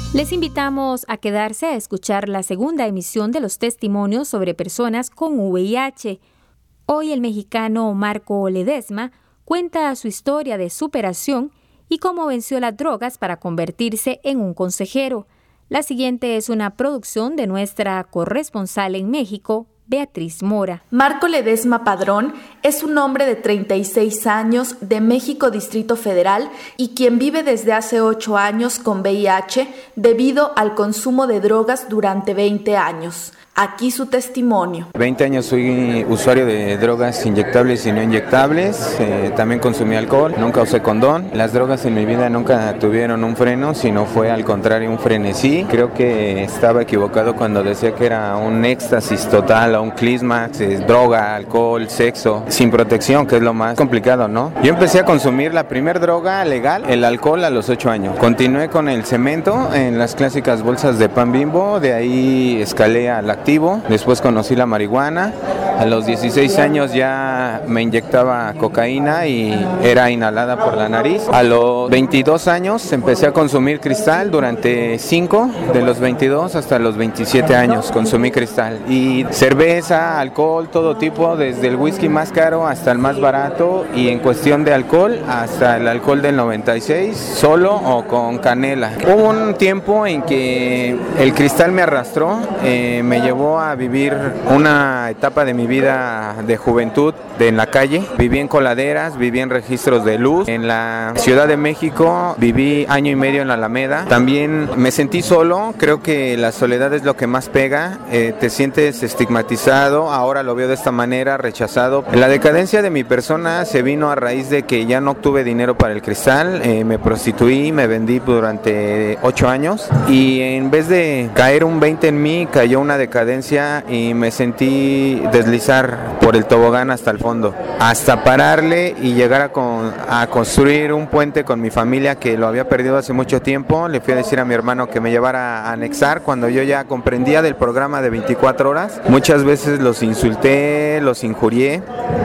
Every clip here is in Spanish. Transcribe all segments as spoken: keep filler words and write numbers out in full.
Les invitamos a quedarse a escuchar la segunda emisión de los testimonios sobre personas con V I H. Hoy el mexicano Marco Ledesma cuenta su historia de superación y cómo venció las drogas para convertirse en un consejero. La siguiente es una producción de nuestra corresponsal en México, Beatriz Mora. Marco Ledesma Padrón es un hombre de treinta y seis años de México Distrito Federal y quien vive desde hace ocho años con V I H debido al consumo de drogas durante veinte años. Aquí su testimonio. veinte años soy usuario de drogas inyectables y no inyectables. Eh, también consumí alcohol, nunca usé condón. Las drogas en mi vida nunca tuvieron un freno, sino fue al contrario un frenesí. Creo que estaba equivocado cuando decía que era un éxtasis total o un clímax, eh, droga, alcohol, sexo, sin protección, que es lo más complicado, ¿no? Yo empecé a consumir la primera droga legal, el alcohol, a los ocho años. Continué con el cemento en las clásicas bolsas de pan Bimbo, de ahí escalé al activo. Después conocí la marihuana. A los dieciséis años ya me inyectaba cocaína y era inhalada por la nariz. A los veintidós años empecé a consumir cristal durante cinco, de los veintidós hasta los veintisiete años consumí cristal. Y cerveza, alcohol, todo tipo, desde el whisky más caro hasta el más barato, y en cuestión de alcohol hasta el alcohol del noventa y seis, solo o con canela. Hubo un tiempo en que el cristal me arrastró, eh, me llevó a vivir una etapa de mi vida de juventud de en la calle. Viví en coladeras, viví en registros de luz. En la Ciudad de México viví año y medio en la Alameda. También me sentí solo. Creo que la soledad es lo que más pega. Eh, te sientes estigmatizado. Ahora lo veo de esta manera, rechazado. La decadencia de mi persona se vino a raíz de que ya no obtuve dinero para el cristal. Eh, me prostituí, me vendí durante ocho años. Y en vez de caer un veinte en mí, cayó una decadencia y me sentí deslizar por el tobogán hasta el fondo, hasta pararle y llegar a, con, a construir un puente con mi familia que lo había perdido hace mucho tiempo. Le fui a decir a mi hermano que me llevara a anexar cuando yo ya comprendía del programa de veinticuatro horas. Muchas veces los insulté, los injurié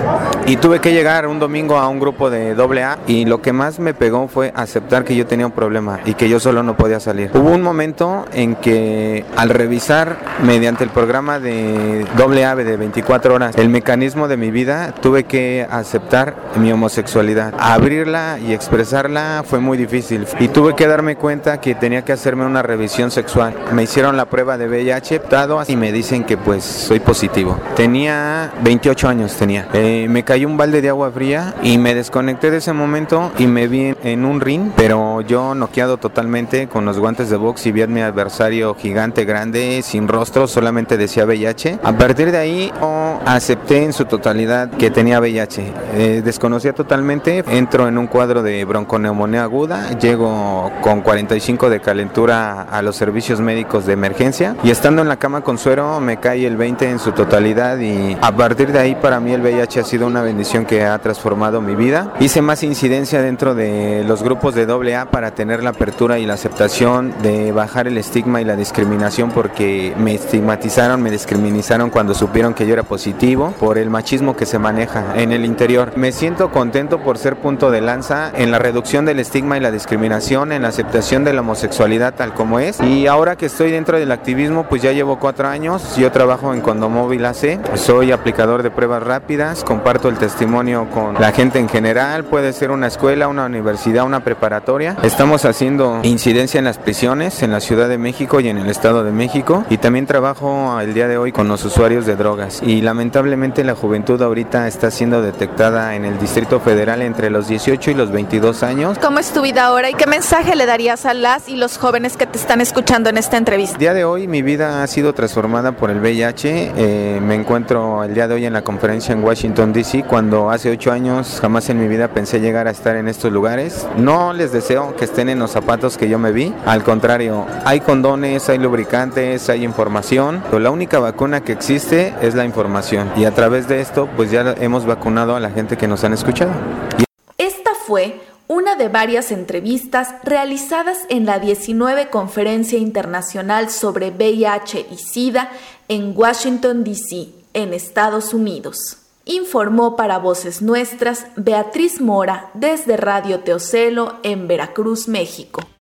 y tuve que llegar un domingo a un grupo de doble A, y lo que más me pegó fue aceptar que yo tenía un problema y que yo solo no podía salir. Hubo un momento en que al revisar mediante el programa de doble A de veinticuatro horas el mecanismo de mi vida, tuve que aceptar mi homosexualidad. Abrirla y expresarla fue muy difícil y tuve que darme cuenta que tenía que hacerme una revisión sexual. Me hicieron la prueba de V I H y me dicen que pues soy positivo. Tenía veintiocho años, tenía. Eh, me cayó un balde de agua fría y me desconecté de ese momento y me vi en un ring, pero yo noqueado totalmente con los guantes de box, y vi a mi adversario gigante, grande, sin rostro, solamente decía V I H. A partir de ahí oh, acepté en su totalidad que tenía V I H. Eh, desconocía totalmente. Entro en un cuadro de bronconeumonía aguda, llego con cuarenta y cinco de calentura a los servicios médicos de emergencia, y estando en la cama con suero me cae el veinte en su totalidad, y a partir de ahí para mí el V I H ha sido una bendición que ha transformado mi vida. Hice más incidencia dentro de los grupos de doble A para tener la apertura y la aceptación de bajar el estigma y la discriminación, porque me estigmatizaron, me discriminaron cuando supieron que yo era positivo, por el machismo que se maneja en el interior. Me siento contento por ser punto de lanza en la reducción del estigma y la discriminación, en la aceptación de la homosexualidad tal como es, y ahora que estoy dentro del activismo, pues ya llevo cuatro años. Yo trabajo en Condomóvil A C, soy aplicador de pruebas rápidas, comparto el testimonio con la gente en general, puede ser una escuela, una universidad, una preparatoria. Estamos haciendo incidencia en las prisiones en la Ciudad de México y en el Estado de México, y también trabajo el día de hoy con los usuarios de drogas, y lamentablemente la juventud ahorita está siendo detectada en el Distrito Federal entre los dieciocho y los veintidós años. ¿Cómo es tu vida ahora y qué mensaje le darías a las y los jóvenes que te están escuchando en esta entrevista? El día de hoy mi vida ha sido transformada por el V I H. Eh, me encuentro el día de hoy en la conferencia en Washington D C, cuando hace ocho años jamás en mi vida pensé llegar a estar en estos lugares. No les deseo que estén en los zapatos que yo me vi, al contrario, hay condones, hay lubricantes, hay información, pero la única vacuna que existe es la información, y a través de esto pues ya hemos vacunado a la gente que nos han escuchado. Esta fue una de varias entrevistas realizadas en la diecinueve Conferencia Internacional sobre V I H y SIDA en Washington D C, en Estados Unidos. Informó para Voces Nuestras Beatriz Mora desde Radio Teocelo en Veracruz, México.